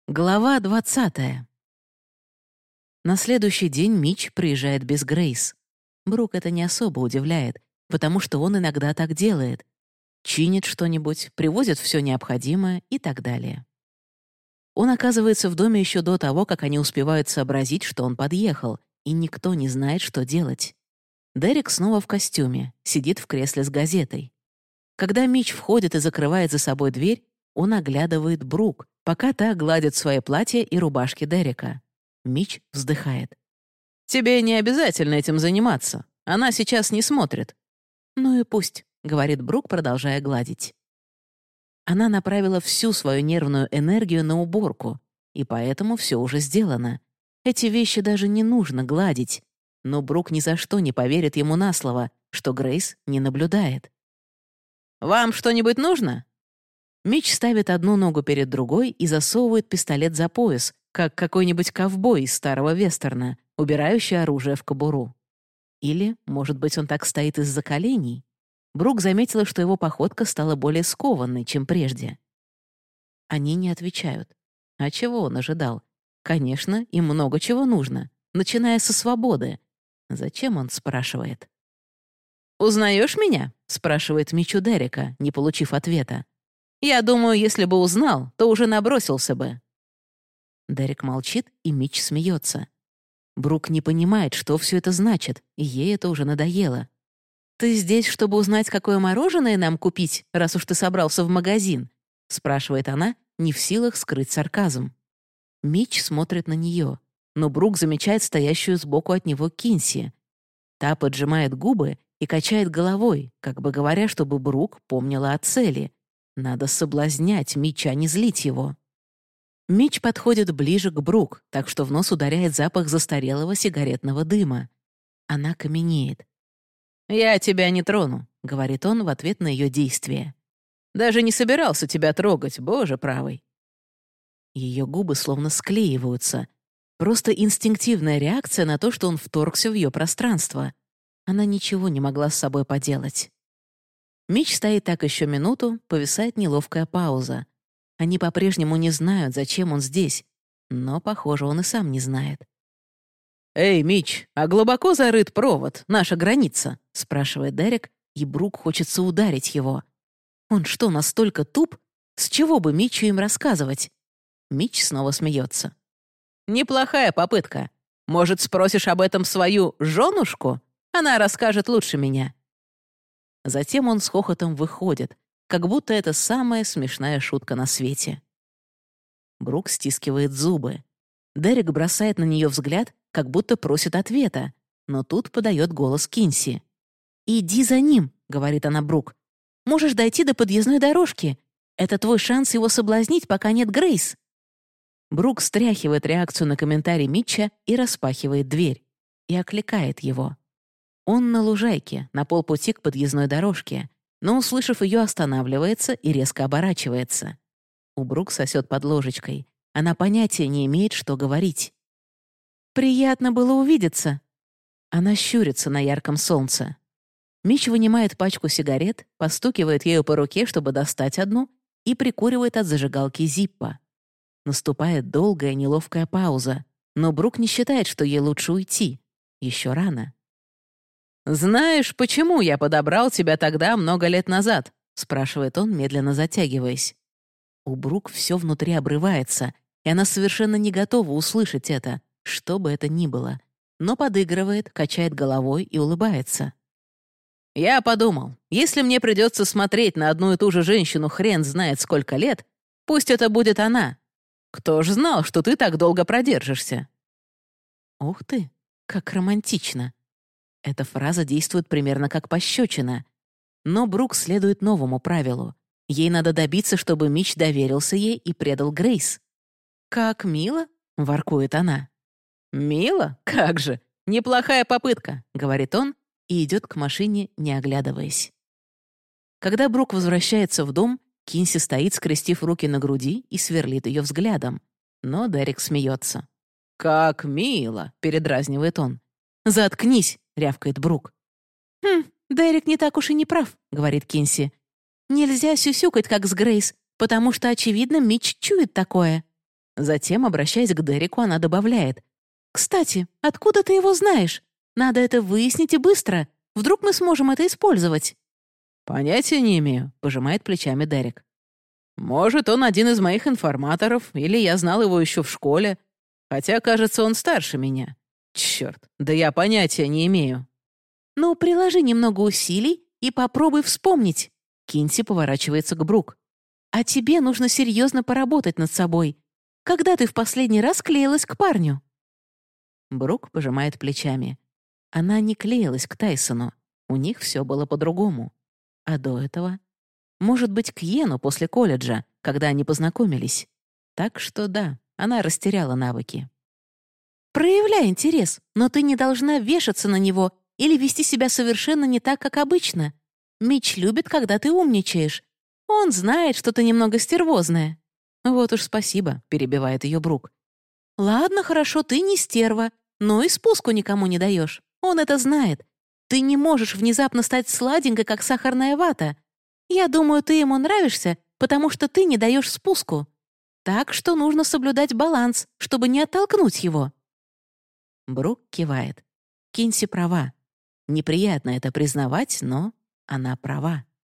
Глава 20. На следующий день Митч приезжает без Грейс. Брук это не особо удивляет, потому что он иногда так делает. Чинит что-нибудь, привозит все необходимое и так далее. Он оказывается в доме еще до того, как они успевают сообразить, что он подъехал, и никто не знает, что делать. Дерек снова в костюме, сидит в кресле с газетой. Когда Митч входит и закрывает за собой дверь, он оглядывает Брук, пока та гладит свои платья и рубашки Дерека. Митч вздыхает. «Тебе не обязательно этим заниматься. Она сейчас не смотрит». «Ну и пусть», — говорит Брук, продолжая гладить. Она направила всю свою нервную энергию на уборку, и поэтому все уже сделано. Эти вещи даже не нужно гладить. Но Брук ни за что не поверит ему на слово, что Грейс не наблюдает. «Вам что-нибудь нужно?» Митч ставит одну ногу перед другой и засовывает пистолет за пояс, как какой-нибудь ковбой из старого вестерна, убирающий оружие в кобуру. Или, может быть, он так стоит из-за коленей? Брук заметила, что его походка стала более скованной, чем прежде. Они не отвечают. А чего он ожидал? Конечно, им много чего нужно, начиная со свободы. Зачем он спрашивает? «Узнаешь меня?» — спрашивает Митч у Дерека, не получив ответа. «Я думаю, если бы узнал, то уже набросился бы». Дерек молчит, и Митч смеется. Брук не понимает, что все это значит, и ей это уже надоело. «Ты здесь, чтобы узнать, какое мороженое нам купить, раз уж ты собрался в магазин?» — спрашивает она, не в силах скрыть сарказм. Митч смотрит на нее, но Брук замечает стоящую сбоку от него Кинси. Та поджимает губы и качает головой, как бы говоря, чтобы Брук помнила о цели. Надо соблазнять Митча, а не злить его. Митч подходит ближе к Брук, так что в нос ударяет запах застарелого сигаретного дыма. Она каменеет. «Я тебя не трону», — говорит он в ответ на ее действия. «Даже не собирался тебя трогать, боже правый». Ее губы словно склеиваются. Просто инстинктивная реакция на то, что он вторгся в ее пространство. Она ничего не могла с собой поделать. Митч стоит так еще минуту, повисает неловкая пауза. Они по-прежнему не знают, зачем он здесь, но, похоже, он и сам не знает. «Эй, Митч, а глубоко зарыт провод, наша граница?» — спрашивает Дерек, и Брук хочется ударить его. Он что, настолько туп? С чего бы Митчу им рассказывать? Митч снова смеется. «Неплохая попытка. Может, спросишь об этом свою женушку? Она расскажет лучше меня». Затем он с хохотом выходит, как будто это самая смешная шутка на свете. Брук стискивает зубы. Дерек бросает на нее взгляд, как будто просит ответа, но тут подает голос Кинси. «Иди за ним», — говорит она Брук. «Можешь дойти до подъездной дорожки. Это твой шанс его соблазнить, пока нет Грейс». Брук стряхивает реакцию на комментарий Митча и распахивает дверь. И окликает его. Он на лужайке, на полпути к подъездной дорожке, но, услышав ее, останавливается и резко оборачивается. У Брук сосет под ложечкой. Она понятия не имеет, что говорить. «Приятно было увидеться». Она щурится на ярком солнце. Митч вынимает пачку сигарет, постукивает ею по руке, чтобы достать одну, и прикуривает от зажигалки Зиппо. Наступает долгая неловкая пауза, но Брук не считает, что ей лучше уйти. Еще рано. «Знаешь, почему я подобрал тебя тогда много лет назад?» — спрашивает он, медленно затягиваясь. У Брук все внутри обрывается, и она совершенно не готова услышать это, что бы это ни было, но подыгрывает, качает головой и улыбается. «Я подумал, если мне придется смотреть на одну и ту же женщину хрен знает сколько лет, пусть это будет она. Кто ж знал, что ты так долго продержишься?» Ух ты, как романтично. Эта фраза действует примерно как пощечина. Но Брук следует новому правилу. Ей надо добиться, чтобы Митч доверился ей и предал Грейс. «Как мило!» — воркует она. «Мило? Как же! Неплохая попытка!» — говорит он и идет к машине, не оглядываясь. Когда Брук возвращается в дом, Кинси стоит, скрестив руки на груди, и сверлит ее взглядом. Но Дерек смеется. «Как мило!» — передразнивает он. «Заткнись!» — рявкает Брук. «Дерек не так уж и не прав», — говорит Кинси. «Нельзя сюсюкать, как с Грейс, потому что, очевидно, Митч чует такое». Затем, обращаясь к Дереку, она добавляет. «Кстати, откуда ты его знаешь? Надо это выяснить и быстро. Вдруг мы сможем это использовать?» «Понятия не имею», — пожимает плечами Дерек. «Может, он один из моих информаторов, или я знал его еще в школе. Хотя, кажется, он старше меня. Черт, да я понятия не имею». «Ну, приложи немного усилий и попробуй вспомнить». Кинси поворачивается к Брук. «А тебе нужно серьезно поработать над собой. Когда ты в последний раз клеилась к парню?» Брук пожимает плечами. Она не клеилась к Тайсону. У них все было по-другому. А до этого? Может быть, к Йену после колледжа, когда они познакомились. Так что да, она растеряла навыки. «Проявляй интерес, но ты не должна вешаться на него или вести себя совершенно не так, как обычно. Митч любит, когда ты умничаешь. Он знает, что ты немного стервозная». «Вот уж спасибо», — перебивает ее Брук. «Ладно, хорошо, ты не стерва, но и спуску никому не даешь. Он это знает. Ты не можешь внезапно стать сладенькой, как сахарная вата. Я думаю, ты ему нравишься, потому что ты не даешь спуску. Так что нужно соблюдать баланс, чтобы не оттолкнуть его». Брук кивает. Кинси права. Неприятно это признавать, но она права.